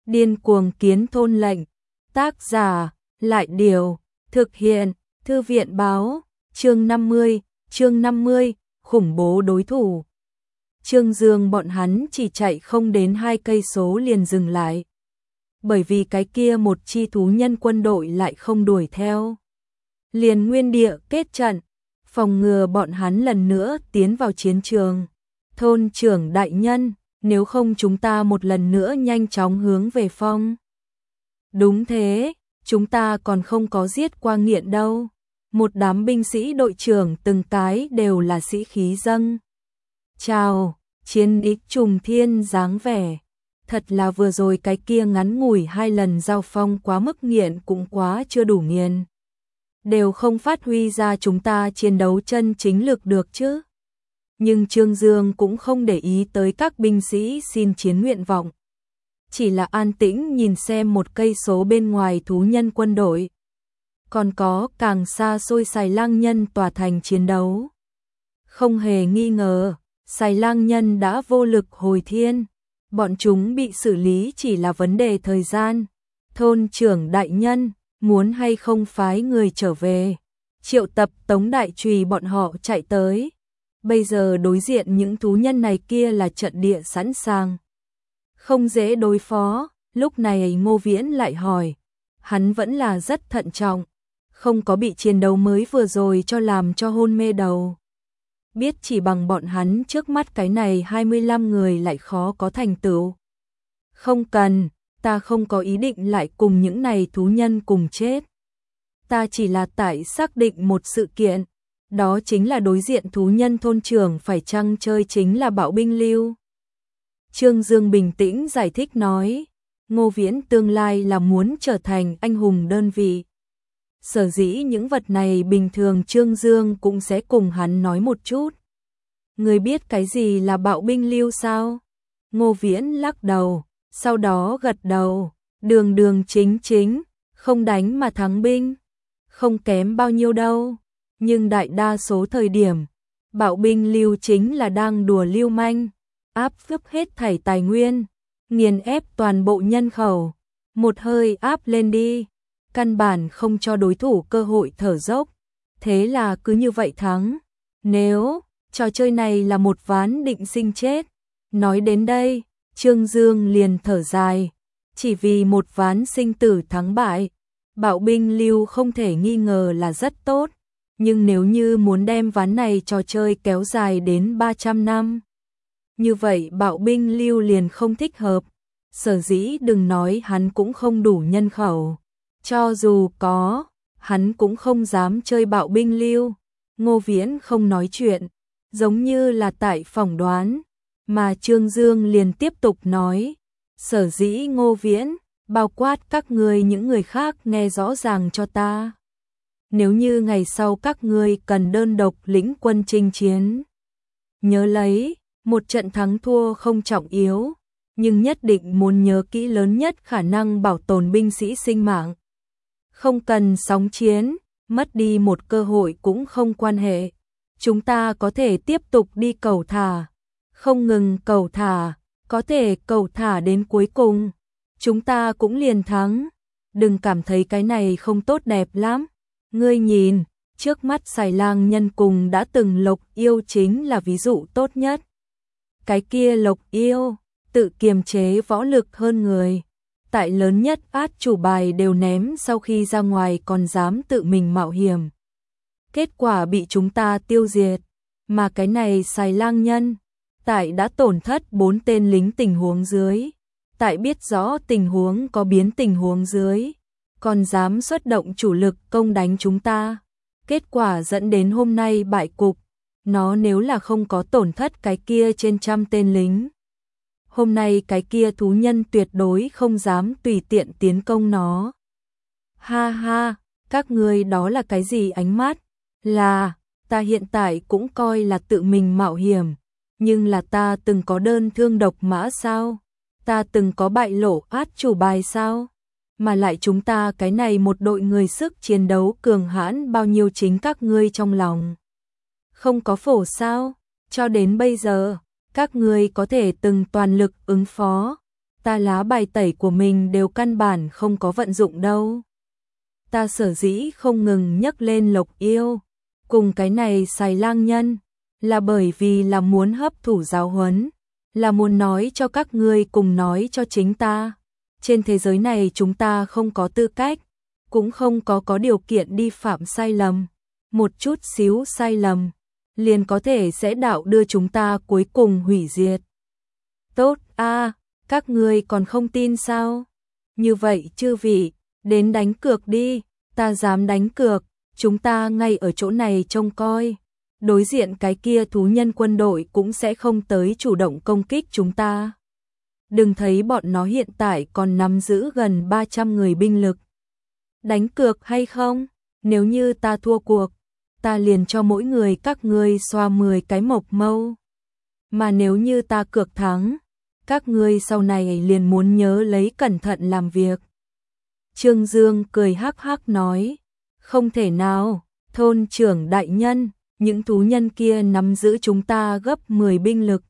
Điên cuồng kiến thôn lệnh. Tác giả, Lại Điều. Thực hiện, Thư viện báo. Chương 50, khủng bố đối thủ. Trương Dương bọn hắn chỉ chạy không đến 2 cây số liền dừng lại. Bởi vì cái kia một chi thú nhân quân đội lại không đuổi theo. Liền nguyên địa kết trận, phòng ngừa bọn hắn lần nữa tiến vào chiến trường. Thôn trưởng đại nhân, nếu không chúng ta một lần nữa nhanh chóng hướng về phong. Đúng thế, chúng ta còn không có giết qua nghiện đâu. Một đám binh sĩ đội trưởng từng cái đều là sĩ khí dâng. Chào, chiến đích trùng thiên dáng vẻ. Thật là vừa rồi cái kia ngắn ngủi 2 lần giao phong quá mức nghiện cũng quá chưa đủ nghiền. Đều không phát huy ra chúng ta chiến đấu chân chính lực được chứ. Nhưng Trương Dương cũng không để ý tới các binh sĩ xin chiến nguyện vọng. Chỉ là an tĩnh nhìn xem 1 cây số bên ngoài thú nhân quân đội. Còn có càng xa xôi Xài Lang Nhân tòa thành chiến đấu. Không hề nghi ngờ, Xài Lang Nhân đã vô lực hồi thiên. Bọn chúng bị xử lý chỉ là vấn đề thời gian. Thôn trưởng đại nhân, muốn hay không phái người trở về. Triệu tập Tống Đại Trùy bọn họ chạy tới. Bây giờ đối diện những thú nhân này kia là trận địa sẵn sàng. Không dễ đối phó, lúc này Ngô Viễn lại hỏi. Hắn vẫn là rất thận trọng, không có bị chiến đấu mới vừa rồi cho làm cho hôn mê đầu. Biết chỉ bằng bọn hắn trước mắt cái này 25 người lại khó có thành tựu. Không cần, ta không có ý định lại cùng những này thú nhân cùng chết. Ta chỉ là tại xác định một sự kiện, đó chính là đối diện thú nhân thôn trưởng phải chăng chơi chính là bạo binh lưu. Trương Dương bình tĩnh giải thích nói, Ngô Viễn tương lai là muốn trở thành anh hùng đơn vị. Sở dĩ những vật này bình thường Trương Dương cũng sẽ cùng hắn nói một chút. Người biết cái gì là bạo binh lưu sao? Ngô Viễn lắc đầu, sau đó gật đầu, đường đường chính chính, không đánh mà thắng binh. Không kém bao nhiêu đâu, nhưng đại đa số thời điểm, bạo binh lưu chính là đang đùa lưu manh, áp gấp hết thảy tài nguyên, nghiền ép toàn bộ nhân khẩu, một hơi áp lên đi, căn bản không cho đối thủ cơ hội thở dốc, thế là cứ như vậy thắng. Nếu trò chơi này là một ván định sinh chết, nói đến đây, Trương Dương liền thở dài, chỉ vì một ván sinh tử thắng bại, bạo binh lưu không thể nghi ngờ là rất tốt, nhưng nếu như muốn đem ván này trò chơi kéo dài đến 300 năm, như vậy bạo binh lưu liền không thích hợp, sở dĩ đừng nói hắn cũng không đủ nhân khẩu, cho dù có, hắn cũng không dám chơi bạo binh lưu. Ngô Viễn không nói chuyện, giống như là tại phỏng đoán, mà Trương Dương liền tiếp tục nói, sở dĩ Ngô Viễn, bao quát các ngươi những người khác nghe rõ ràng cho ta. Nếu như ngày sau các ngươi cần đơn độc lĩnh quân chinh chiến, nhớ lấy, một trận thắng thua không trọng yếu, nhưng nhất định muốn nhớ kỹ lớn nhất khả năng bảo tồn binh sĩ sinh mạng. Không cần sóng chiến, mất đi một cơ hội cũng không quan hệ. Chúng ta có thể tiếp tục đi cầu thả, không ngừng cầu thả, có thể cầu thả đến cuối cùng. Chúng ta cũng liền thắng, đừng cảm thấy cái này không tốt đẹp lắm. Ngươi nhìn, trước mắt Xài Lang Nhân cùng đã từng Lộc Yêu chính là ví dụ tốt nhất. Cái kia Lộc Yêu, tự kiềm chế võ lực hơn người. Tại lớn nhất át chủ bài đều ném sau khi ra ngoài còn dám tự mình mạo hiểm. Kết quả bị chúng ta tiêu diệt, mà cái này Xài Lang Nhân, tại đã tổn thất 4 tên lính tình huống dưới, tại biết rõ tình huống có biến tình huống dưới, còn dám xuất động chủ lực công đánh chúng ta. Kết quả dẫn đến hôm nay bại cục, nó nếu là không có tổn thất cái kia trên 100 tên lính, hôm nay cái kia thú nhân tuyệt đối không dám tùy tiện tiến công nó. Ha ha, các ngươi đó là cái gì ánh mắt? Là, ta hiện tại cũng coi là tự mình mạo hiểm, nhưng là ta từng có đơn thương độc mã sao? Ta từng có bại lộ át chủ bài sao? Mà lại chúng ta cái này một đội người sức chiến đấu cường hãn bao nhiêu chính các ngươi trong lòng. Không có phổ sao? Cho đến bây giờ, các ngươi có thể từng toàn lực ứng phó. ta lá bài tẩy của mình đều căn bản không có vận dụng đâu. Ta sở dĩ không ngừng nhắc lên Lộc Yêu cùng cái này Xài Lang Nhân là bởi vì là muốn hấp thụ giáo huấn, là muốn nói cho các ngươi cùng nói cho chính ta. Trên thế giới này chúng ta không có tư cách, cũng không có điều kiện đi phạm sai lầm. Một chút xíu sai lầm, liền có thể sẽ đạo đưa chúng ta cuối cùng hủy diệt. Tốt a, các ngươi còn không tin sao? Như vậy chư vị, đến đánh cược đi, ta dám đánh cược, chúng ta ngay ở chỗ này trông coi. Đối diện cái kia thú nhân quân đội cũng sẽ không tới chủ động công kích chúng ta. Đừng thấy bọn nó hiện tại còn nắm giữ gần 300 người binh lực. Đánh cược hay không? Nếu như ta thua cuộc, ta liền cho mỗi người các ngươi xoa 10 cái mộc mâu. Mà nếu như ta cược thắng, các ngươi sau này liền muốn nhớ lấy cẩn thận làm việc. Trương Dương cười hắc hắc nói, không thể nào, thôn trưởng đại nhân, những thú nhân kia nắm giữ chúng ta gấp 10 binh lực.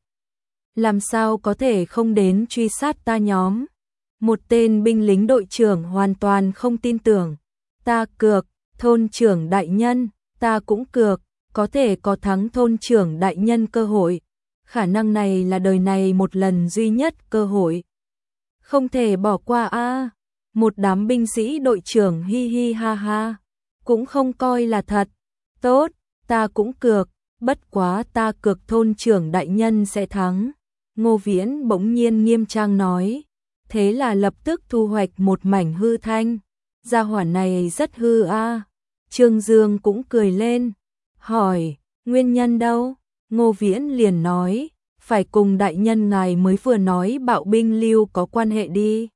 Làm sao có thể không đến truy sát ta nhóm? Một tên binh lính đội trưởng hoàn toàn không tin tưởng. Ta cược, thôn trưởng đại nhân, ta cũng cược, có thể có thắng thôn trưởng đại nhân cơ hội. Khả năng này là đời này một lần duy nhất cơ hội. Không thể bỏ qua a. Một đám binh sĩ đội trưởng hi hi ha ha, cũng không coi là thật. Tốt, ta cũng cược, bất quá ta cược thôn trưởng đại nhân sẽ thắng. Ngô Viễn bỗng nhiên nghiêm trang nói, thế là lập tức thu hoạch một mảnh hư thanh. Gia hỏa này rất hư a. Trương Dương cũng cười lên, hỏi, nguyên nhân đâu? Ngô Viễn liền nói, phải cùng đại nhân ngài mới vừa nói bạo binh lưu có quan hệ đi.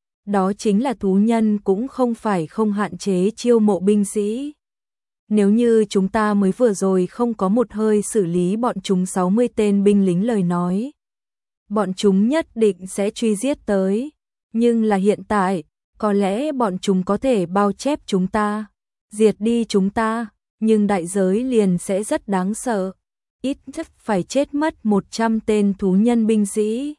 Đó chính là thú nhân cũng không phải không hạn chế chiêu mộ binh sĩ. Nếu như chúng ta mới vừa rồi không có một hơi xử lý bọn chúng 60 tên binh lính lời nói, bọn chúng nhất định sẽ truy giết tới. Nhưng là hiện tại, có lẽ bọn chúng có thể bao chép chúng ta, diệt đi chúng ta, nhưng đại giới liền sẽ rất đáng sợ. Ít nhất phải chết mất 100 tên thú nhân binh sĩ.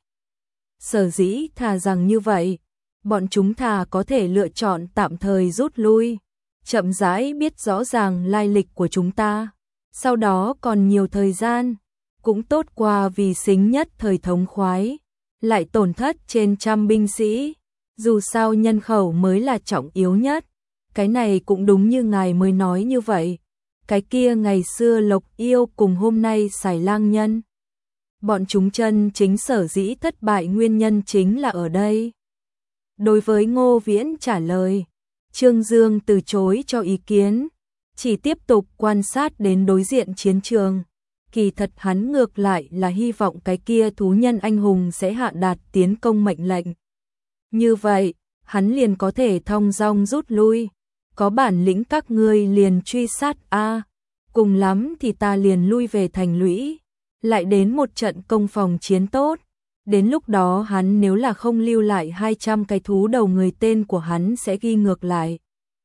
Sở dĩ thà rằng như vậy, bọn chúng thà có thể lựa chọn tạm thời rút lui, chậm rãi biết rõ ràng lai lịch của chúng ta. Sau đó còn nhiều thời gian, cũng tốt qua vì xính nhất thời thống khoái, lại tổn thất trên trăm binh sĩ. Dù sao nhân khẩu mới là trọng yếu nhất. Cái này cũng đúng như ngài mới nói như vậy. Cái kia ngày xưa Lộc Yêu cùng hôm nay Xài Lang Nhân. Bọn chúng chân chính sở dĩ thất bại nguyên nhân chính là ở đây. Đối với Ngô Viễn trả lời, Trương Dương từ chối cho ý kiến, chỉ tiếp tục quan sát đến đối diện chiến trường. Kỳ thật hắn ngược lại là hy vọng cái kia thú nhân anh hùng sẽ hạ đạt tiến công mệnh lệnh. Như vậy, hắn liền có thể thong dong rút lui. Có bản lĩnh các ngươi liền truy sát a, cùng lắm thì ta liền lui về thành lũy, lại đến một trận công phòng chiến tốt. Đến lúc đó hắn nếu là không lưu lại 200 cái thú đầu người tên của hắn sẽ ghi ngược lại.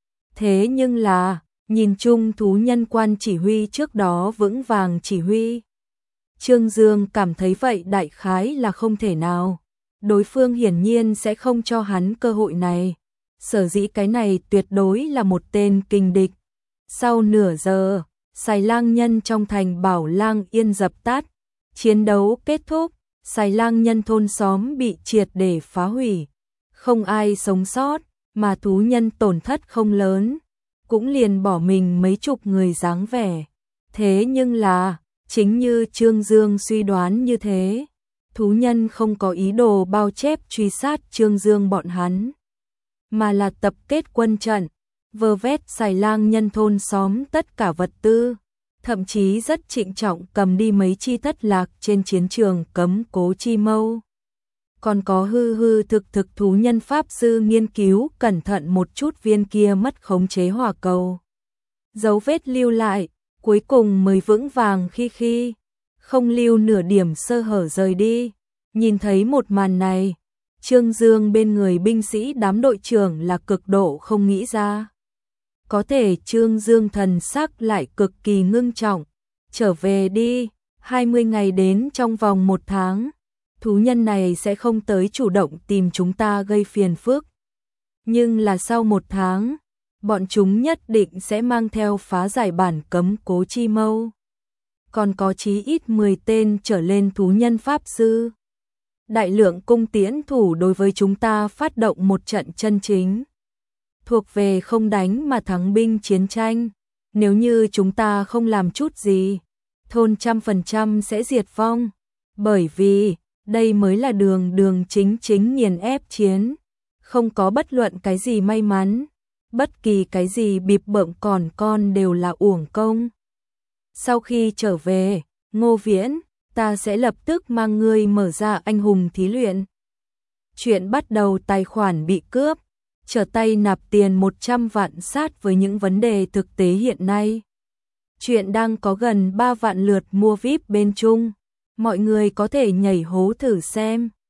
Thế nhưng là, nhìn chung thú nhân quan chỉ huy trước đó vững vàng chỉ huy. Trương Dương cảm thấy vậy đại khái là không thể nào. Đối phương hiển nhiên sẽ không cho hắn cơ hội này. Sở dĩ cái này tuyệt đối là một tên kình địch. Sau nửa giờ, Xài Lang Nhân trong thành Bảo Lang Yên dập tắt. Chiến đấu kết thúc, Xài Lang Nhân thôn xóm bị triệt để phá hủy. Không ai sống sót, mà thú nhân tổn thất không lớn. Cũng liền bỏ mình mấy chục người dáng vẻ. Thế nhưng là, chính như Trương Dương suy đoán như thế, thú nhân không có ý đồ bao chép truy sát Trương Dương bọn hắn, mà là tập kết quân trận, vơ vét Xài Lang Nhân thôn xóm tất cả vật tư, thậm chí rất trịnh trọng cầm đi mấy chi thất lạc trên chiến trường cấm cố chi mâu. Còn có hư hư thực thực thú nhân pháp sư nghiên cứu cẩn thận một chút viên kia mất khống chế hỏa cầu. Dấu vết lưu lại, cuối cùng mới vững vàng khi không lưu nửa điểm sơ hở rời đi. Nhìn thấy một màn này, Trương Dương bên người binh sĩ đám đội trưởng là cực độ không nghĩ ra. Có thể Trương Dương thần sắc lại cực kỳ ngưng trọng. Trở về đi, 20 ngày đến trong vòng 1 tháng. thú nhân này sẽ không tới chủ động tìm chúng ta gây phiền phức. Nhưng là sau 1 tháng, bọn chúng nhất định sẽ mang theo phá giải bản cấm cố chi mâu. Còn có chí ít 10 tên trở lên thú nhân pháp sư. Đại lượng cung tiễn thủ đối với chúng ta phát động một trận chân chính. Thuộc về không đánh mà thắng binh chiến tranh. Nếu như chúng ta không làm chút gì, thôn 100% sẽ diệt vong. Bởi vì, đây mới là đường chính chính nghiền ép chiến. Không có bất luận cái gì may mắn. Bất kỳ cái gì bịp bợm còn con đều là uổng công. Sau khi trở về, Ngô Viễn, ta sẽ lập tức mang ngươi mở ra anh hùng thí luyện. Chuyện bắt đầu tài khoản bị cướp, trở tay nạp tiền 100 vạn sát với những vấn đề thực tế hiện nay. Chuyện đang có gần 3 vạn lượt mua VIP bên Trung, mọi người có thể nhảy hố thử xem.